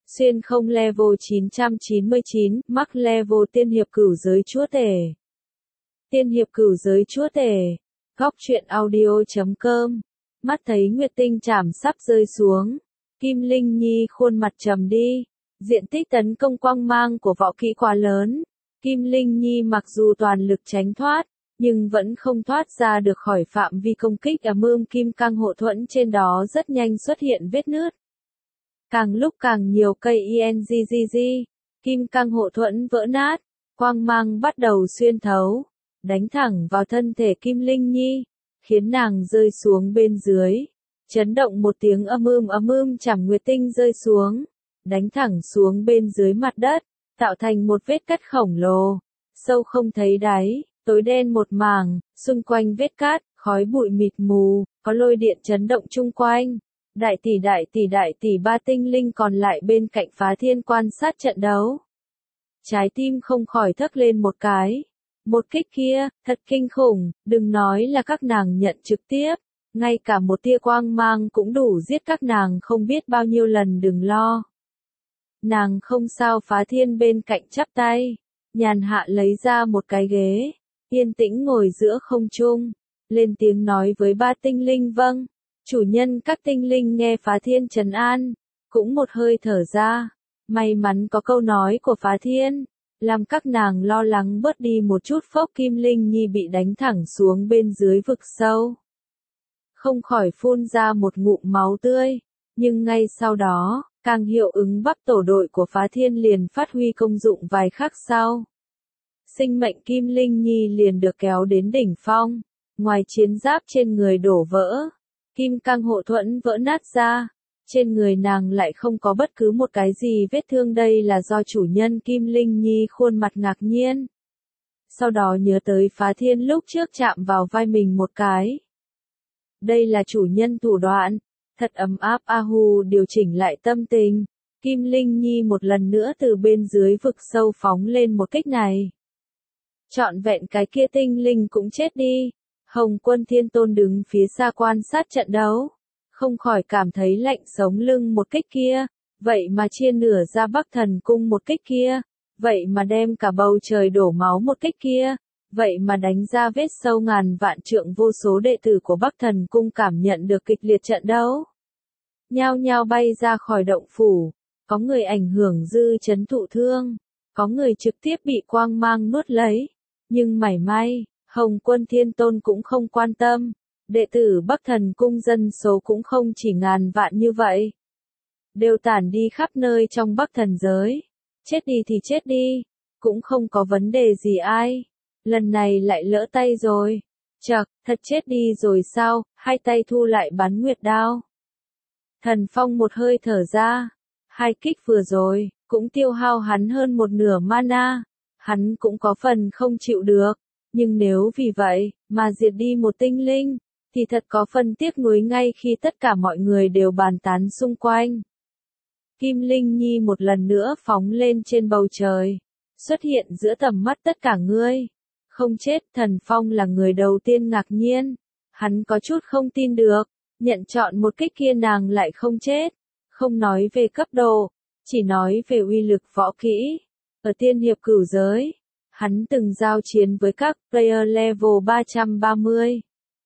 Xuyên không level 999, mắc level tiên hiệp cửu giới chúa tể. Tiên hiệp cửu giới chúa tể. Góc truyện audio.com. Mắt thấy nguyệt tinh chảm sắp rơi xuống. Kim Linh Nhi khuôn mặt trầm đi. Diện tích tấn công quang mang của võ kỹ quá lớn. Kim Linh Nhi mặc dù toàn lực tránh thoát, nhưng vẫn không thoát ra được khỏi phạm vi công kích mương kim cang hộ thuẫn trên đó rất nhanh xuất hiện vết nứt. Càng lúc càng nhiều cây INGGG, kim cang hộ thuẫn vỡ nát, quang mang bắt đầu xuyên thấu, đánh thẳng vào thân thể Kim Linh Nhi, khiến nàng rơi xuống bên dưới. Chấn động một tiếng ầm chảm nguyệt tinh rơi xuống, đánh thẳng xuống bên dưới mặt đất, tạo thành một vết cắt khổng lồ, sâu không thấy đáy, tối đen một mảng, xung quanh vết cát, khói bụi mịt mù, có lôi điện chấn động chung quanh. Đại tỷ ba tinh linh còn lại bên cạnh Phá Thiên quan sát trận đấu. Trái tim không khỏi thấc lên một cái. Một kích kia, thật kinh khủng, đừng nói là các nàng nhận trực tiếp, ngay cả một tia quang mang cũng đủ giết các nàng không biết bao nhiêu lần, đừng lo. Nàng không sao. Phá Thiên bên cạnh chắp tay, nhàn hạ lấy ra một cái ghế, yên tĩnh ngồi giữa không trung, lên tiếng nói với ba tinh linh. Vâng. Chủ nhân các tinh linh nghe Phá Thiên trấn an, cũng một hơi thở ra, may mắn có câu nói của Phá Thiên, làm các nàng lo lắng bớt đi một chút. Phốc, Kim Linh Nhi bị đánh thẳng xuống bên dưới vực sâu. Không khỏi phun ra một ngụm máu tươi, nhưng ngay sau đó, càng hiệu ứng bắp tổ đội của Phá Thiên liền phát huy công dụng vài khắc sau. Sinh mệnh Kim Linh Nhi liền được kéo đến đỉnh phong, ngoài chiến giáp trên người đổ vỡ. Kim cang hộ thuẫn vỡ nát ra, trên người nàng lại không có bất cứ một cái gì vết thương, đây là do chủ nhân. Kim Linh Nhi khuôn mặt ngạc nhiên. Sau đó nhớ tới Phá Thiên lúc trước chạm vào vai mình một cái. Đây là chủ nhân thủ đoạn, thật ấm áp. Ahu điều chỉnh lại tâm tình, Kim Linh Nhi một lần nữa từ bên dưới vực sâu phóng lên một kích này. Trọn vẹn cái kia tinh linh cũng chết đi. Hồng Quân Thiên Tôn đứng phía xa quan sát trận đấu, không khỏi cảm thấy lạnh sống lưng. Một kích kia, vậy mà chia nửa ra Bắc Thần Cung. Một kích kia, vậy mà đem cả bầu trời đổ máu. Một kích kia, vậy mà đánh ra vết sâu ngàn vạn trượng. Vô số đệ tử của Bắc Thần Cung cảm nhận được kịch liệt trận đấu, nhao nhao bay ra khỏi động phủ, có người ảnh hưởng dư chấn thụ thương, có người trực tiếp bị quang mang nuốt lấy, nhưng mảy may Hồng Quân Thiên Tôn cũng không quan tâm, đệ tử Bắc Thần Cung dân số cũng không chỉ ngàn vạn như vậy. Đều tản đi khắp nơi trong Bắc Thần giới, chết đi thì chết đi, cũng không có vấn đề gì ai. Lần này lại lỡ tay rồi, chậc, thật chết đi rồi sao? Hai tay thu lại bán nguyệt đao. Thần Phong một hơi thở ra, hai kích vừa rồi, cũng tiêu hao hắn hơn một nửa mana, hắn cũng có phần không chịu được. Nhưng nếu vì vậy, mà diệt đi một tinh linh, thì thật có phần tiếc nuối. Ngay khi tất cả mọi người đều bàn tán xung quanh, Kim Linh Nhi một lần nữa phóng lên trên bầu trời, xuất hiện giữa tầm mắt tất cả người. Không chết. Thần Phong là người đầu tiên ngạc nhiên, hắn có chút không tin được, nhận chọn một kích kia nàng lại không chết. Không nói về cấp độ, chỉ nói về uy lực võ kỹ. Ở tiên hiệp cửu giới, hắn từng giao chiến với các player level 330,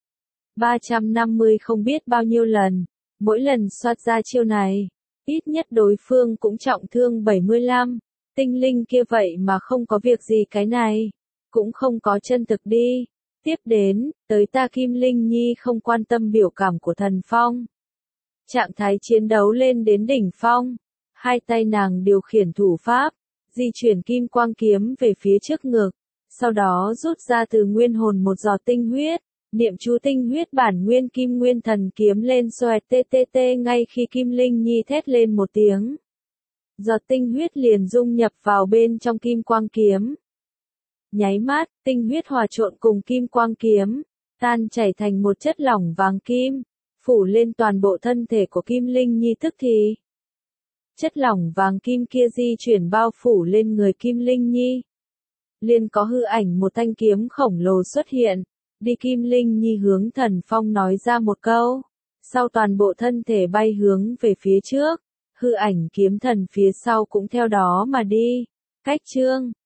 350 không biết bao nhiêu lần. Mỗi lần xoát ra chiêu này, ít nhất đối phương cũng trọng thương 75. Tinh linh kia vậy mà không có việc gì, cái này cũng không có chân thực đi. Tiếp đến, tới ta. Kim Linh Nhi không quan tâm biểu cảm của Thần Phong. Trạng thái chiến đấu lên đến đỉnh phong. Hai tay nàng điều khiển thủ pháp, di chuyển kim quang kiếm về phía trước ngực, sau đó rút ra từ nguyên hồn một giọt tinh huyết, niệm chú tinh huyết bản nguyên Kim Nguyên Thần kiếm lên xoẹt ttt. Ngay khi Kim Linh Nhi thét lên một tiếng, giọt tinh huyết liền dung nhập vào bên trong kim quang kiếm. Nháy mắt, tinh huyết hòa trộn cùng kim quang kiếm, tan chảy thành một chất lỏng vàng kim, phủ lên toàn bộ thân thể của Kim Linh Nhi. Tức thì, chất lỏng vàng kim kia di chuyển bao phủ lên người Kim Linh Nhi. Liền có hư ảnh một thanh kiếm khổng lồ xuất hiện. Đi. Kim Linh Nhi hướng Thần Phong nói ra một câu, sau toàn bộ thân thể bay hướng về phía trước, hư ảnh kiếm thần phía sau cũng theo đó mà đi. Cách chương